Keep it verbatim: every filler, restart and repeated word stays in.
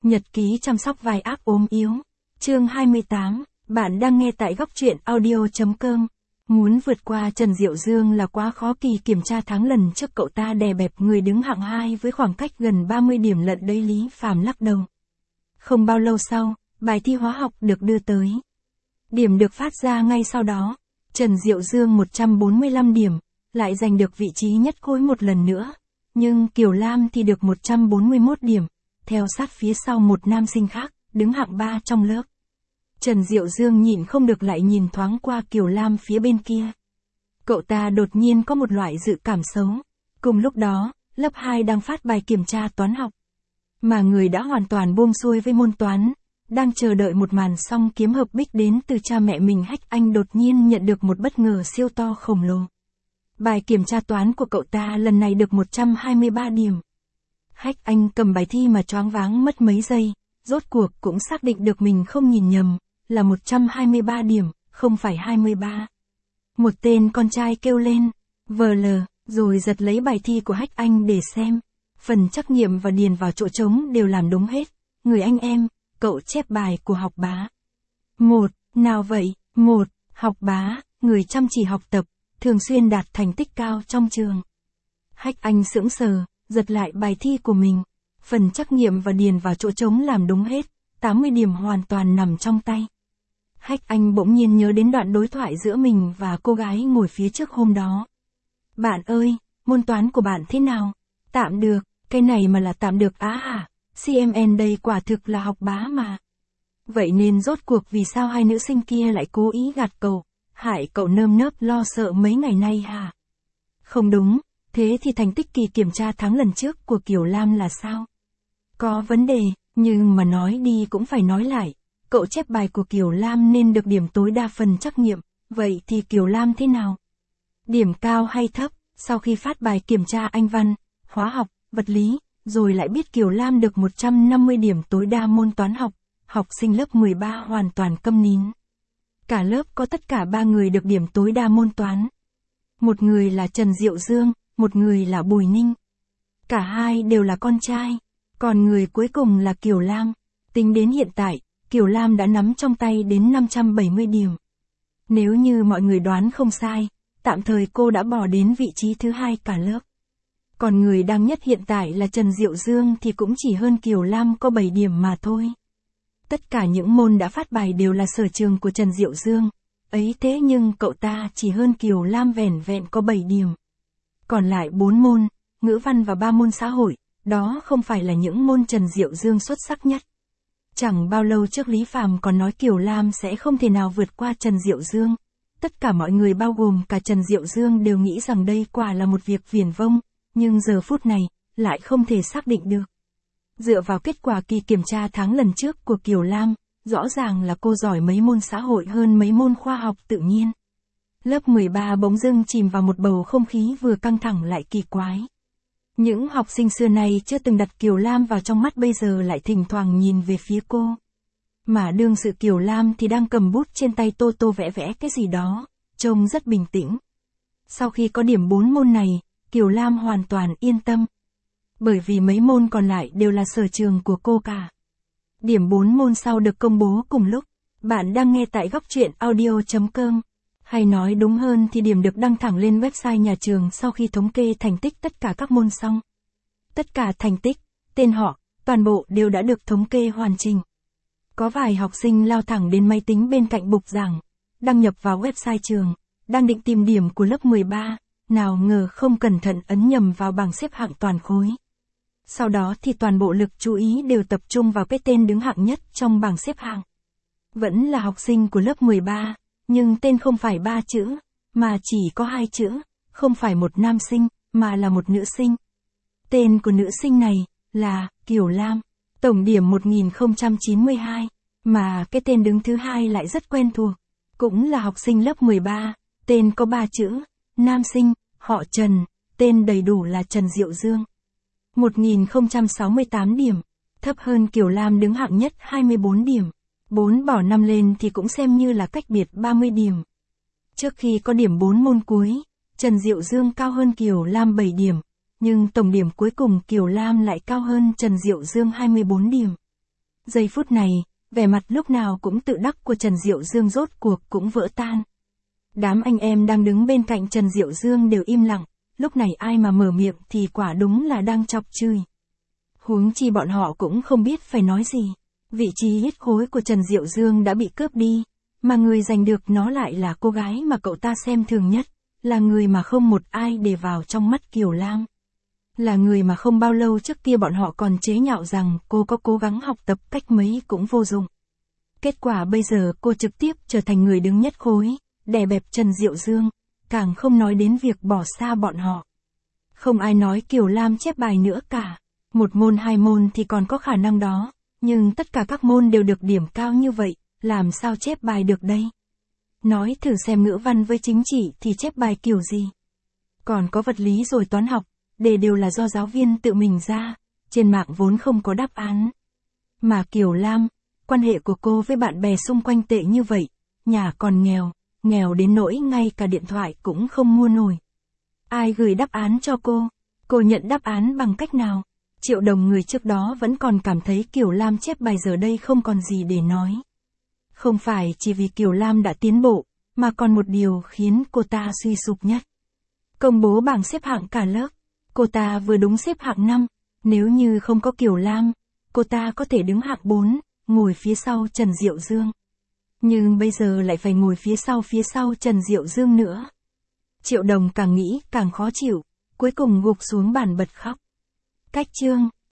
Nhật ký chăm sóc vai ác ốm yếu. Chương hai mươi tám, bạn đang nghe tại góc truyện audio.com. Muốn vượt qua Trần Diệu Dương là quá khó. Kỳ kiểm tra tháng lần trước cậu ta đè bẹp người đứng hạng hai với khoảng cách gần ba mươi điểm lận đấy. Lý Phàm lắc đầu. Không bao lâu sau, bài thi hóa học được đưa tới. Điểm được phát ra ngay sau đó. Trần Diệu Dương một trăm bốn mươi lăm điểm, lại giành được vị trí nhất khối một lần nữa. Nhưng Kiều Lam thì được một trăm bốn mươi mốt điểm, theo sát phía sau một nam sinh khác, đứng hạng ba trong lớp. Trần Diệu Dương nhịn không được lại nhìn thoáng qua Kiều Lam phía bên kia. Cậu ta đột nhiên có một loại dự cảm xấu. Cùng lúc đó, lớp hai đang phát bài kiểm tra toán học. Mà người đã hoàn toàn buông xuôi với môn toán, đang chờ đợi một màn song kiếm hợp bích đến từ cha mẹ mình. Hách Anh đột nhiên nhận được một bất ngờ siêu to khổng lồ. Bài kiểm tra toán của cậu ta lần này được một trăm hai mươi ba điểm. Hách Anh cầm bài thi mà choáng váng mất mấy giây, rốt cuộc cũng xác định được mình không nhìn nhầm, là một trăm hai mươi ba điểm, không phải hai mươi ba. Một tên con trai kêu lên, vờ lờ, rồi giật lấy bài thi của Hách Anh để xem. Phần trắc nghiệm và điền vào chỗ trống đều làm đúng hết. Người anh em, cậu chép bài của Học Bá. Một, nào vậy? Một, Học Bá, người chăm chỉ học tập, thường xuyên đạt thành tích cao trong trường. Hách Anh sững sờ, giật lại bài thi của mình. Phần trắc nghiệm và điền vào chỗ trống làm đúng hết, tám mươi điểm hoàn toàn nằm trong tay. Hách Anh bỗng nhiên nhớ đến đoạn đối thoại giữa mình và cô gái ngồi phía trước hôm đó. Bạn ơi, môn toán của bạn thế nào? Tạm được, cái này mà là tạm được á hả? xê em en đây quả thực là Học Bá mà. Vậy nên rốt cuộc vì sao hai nữ sinh kia lại cố ý gạt cậu, hại cậu nơm nớp lo sợ mấy ngày nay hả? Không đúng, thế thì thành tích kỳ kiểm tra tháng lần trước của Kiều Lam là sao? Có vấn đề, nhưng mà nói đi cũng phải nói lại. Cậu chép bài của Kiều Lam nên được điểm tối đa phần trắc nghiệm, vậy thì Kiều Lam thế nào? Điểm cao hay thấp? Sau khi phát bài kiểm tra Anh văn, hóa học, vật lý, rồi lại biết Kiều Lam được một trăm năm mươi điểm tối đa môn toán học, học sinh lớp mười ba hoàn toàn câm nín. Cả lớp có tất cả ba người được điểm tối đa môn toán. Một người là Trần Diệu Dương, một người là Bùi Ninh. Cả hai đều là con trai, còn người cuối cùng là Kiều Lam. Tính đến hiện tại, Kiều Lam đã nắm trong tay đến năm trăm bảy mươi điểm. Nếu như mọi người đoán không sai, tạm thời cô đã bỏ đến vị trí thứ hai cả lớp. Còn người đang nhất hiện tại là Trần Diệu Dương thì cũng chỉ hơn Kiều Lam có bảy điểm mà thôi. Tất cả những môn đã phát bài đều là sở trường của Trần Diệu Dương. Ấy thế nhưng cậu ta chỉ hơn Kiều Lam vẻn vẹn có bảy điểm. Còn lại bốn môn, ngữ văn và ba môn xã hội, đó không phải là những môn Trần Diệu Dương xuất sắc nhất. Chẳng bao lâu trước Lý Phàm còn nói Kiều Lam sẽ không thể nào vượt qua Trần Diệu Dương. Tất cả mọi người bao gồm cả Trần Diệu Dương đều nghĩ rằng đây quả là một việc viển vông, nhưng giờ phút này, lại không thể xác định được. Dựa vào kết quả kỳ kiểm tra tháng lần trước của Kiều Lam, rõ ràng là cô giỏi mấy môn xã hội hơn mấy môn khoa học tự nhiên. Lớp mười ba bỗng dưng chìm vào một bầu không khí vừa căng thẳng lại kỳ quái. Những học sinh xưa này chưa từng đặt Kiều Lam vào trong mắt bây giờ lại thỉnh thoảng nhìn về phía cô. Mà đương sự Kiều Lam thì đang cầm bút trên tay tô tô vẽ vẽ cái gì đó, trông rất bình tĩnh. Sau khi có điểm bốn môn này, Kiều Lam hoàn toàn yên tâm. Bởi vì mấy môn còn lại đều là sở trường của cô cả. Điểm bốn môn sau được công bố cùng lúc. Bạn đang nghe tại góc truyện audio.com. Hay nói đúng hơn thì điểm được đăng thẳng lên website nhà trường sau khi thống kê thành tích tất cả các môn xong. Tất cả thành tích, tên họ, toàn bộ đều đã được thống kê hoàn chỉnh. Có vài học sinh lao thẳng đến máy tính bên cạnh bục giảng, đăng nhập vào website trường, đang định tìm điểm của lớp mười ba, nào ngờ không cẩn thận ấn nhầm vào bảng xếp hạng toàn khối. Sau đó thì toàn bộ lực chú ý đều tập trung vào cái tên đứng hạng nhất trong bảng xếp hạng. Vẫn là học sinh của lớp mười ba, nhưng tên không phải ba chữ, mà chỉ có hai chữ, không phải một nam sinh, mà là một nữ sinh. Tên của nữ sinh này là Kiều Lam, tổng điểm một nghìn không trăm chín mươi hai, mà cái tên đứng thứ hai lại rất quen thuộc, cũng là học sinh lớp mười ba, tên có ba chữ, nam sinh, họ Trần, tên đầy đủ là Trần Diệu Dương. một nghìn không trăm sáu mươi tám điểm, thấp hơn Kiều Lam đứng hạng nhất hai mươi bốn điểm. bốn bỏ năm lên thì cũng xem như là cách biệt ba mươi điểm. Trước khi có điểm bốn môn cuối, Trần Diệu Dương cao hơn Kiều Lam bảy điểm, nhưng tổng điểm cuối cùng Kiều Lam lại cao hơn Trần Diệu Dương hai mươi bốn điểm. Giây phút này, vẻ mặt lúc nào cũng tự đắc của Trần Diệu Dương rốt cuộc cũng vỡ tan. Đám anh em đang đứng bên cạnh Trần Diệu Dương đều im lặng, lúc này ai mà mở miệng thì quả đúng là đang chọc chửi. Huống chi bọn họ cũng không biết phải nói gì. Vị trí huyết khối của Trần Diệu Dương đã bị cướp đi, mà người giành được nó lại là cô gái mà cậu ta xem thường nhất, là người mà không một ai để vào trong mắt Kiều Lam. Là người mà không bao lâu trước kia bọn họ còn chế nhạo rằng cô có cố gắng học tập cách mấy cũng vô dụng. Kết quả bây giờ cô trực tiếp trở thành người đứng nhất khối, đè bẹp Trần Diệu Dương, càng không nói đến việc bỏ xa bọn họ. Không ai nói Kiều Lam chép bài nữa cả. Một môn hai môn thì còn có khả năng đó, nhưng tất cả các môn đều được điểm cao như vậy, làm sao chép bài được đây? Nói thử xem ngữ văn với chính trị thì chép bài kiểu gì? Còn có vật lý rồi toán học, đề đều là do giáo viên tự mình ra, trên mạng vốn không có đáp án. Mà Kiều Lam, quan hệ của cô với bạn bè xung quanh tệ như vậy, nhà còn nghèo, nghèo đến nỗi ngay cả điện thoại cũng không mua nổi. Ai gửi đáp án cho cô? Cô nhận đáp án bằng cách nào? Triệu Đồng người trước đó vẫn còn cảm thấy Kiều Lam chép bài giờ đây không còn gì để nói. Không phải chỉ vì Kiều Lam đã tiến bộ, mà còn một điều khiến cô ta suy sụp nhất. Công bố bảng xếp hạng cả lớp, cô ta vừa đúng xếp hạng năm, nếu như không có Kiều Lam, cô ta có thể đứng hạng bốn, ngồi phía sau Trần Diệu Dương. Nhưng bây giờ lại phải ngồi phía sau phía sau Trần Diệu Dương nữa. Triệu Đồng càng nghĩ càng khó chịu, cuối cùng gục xuống bàn bật khóc. Cách chương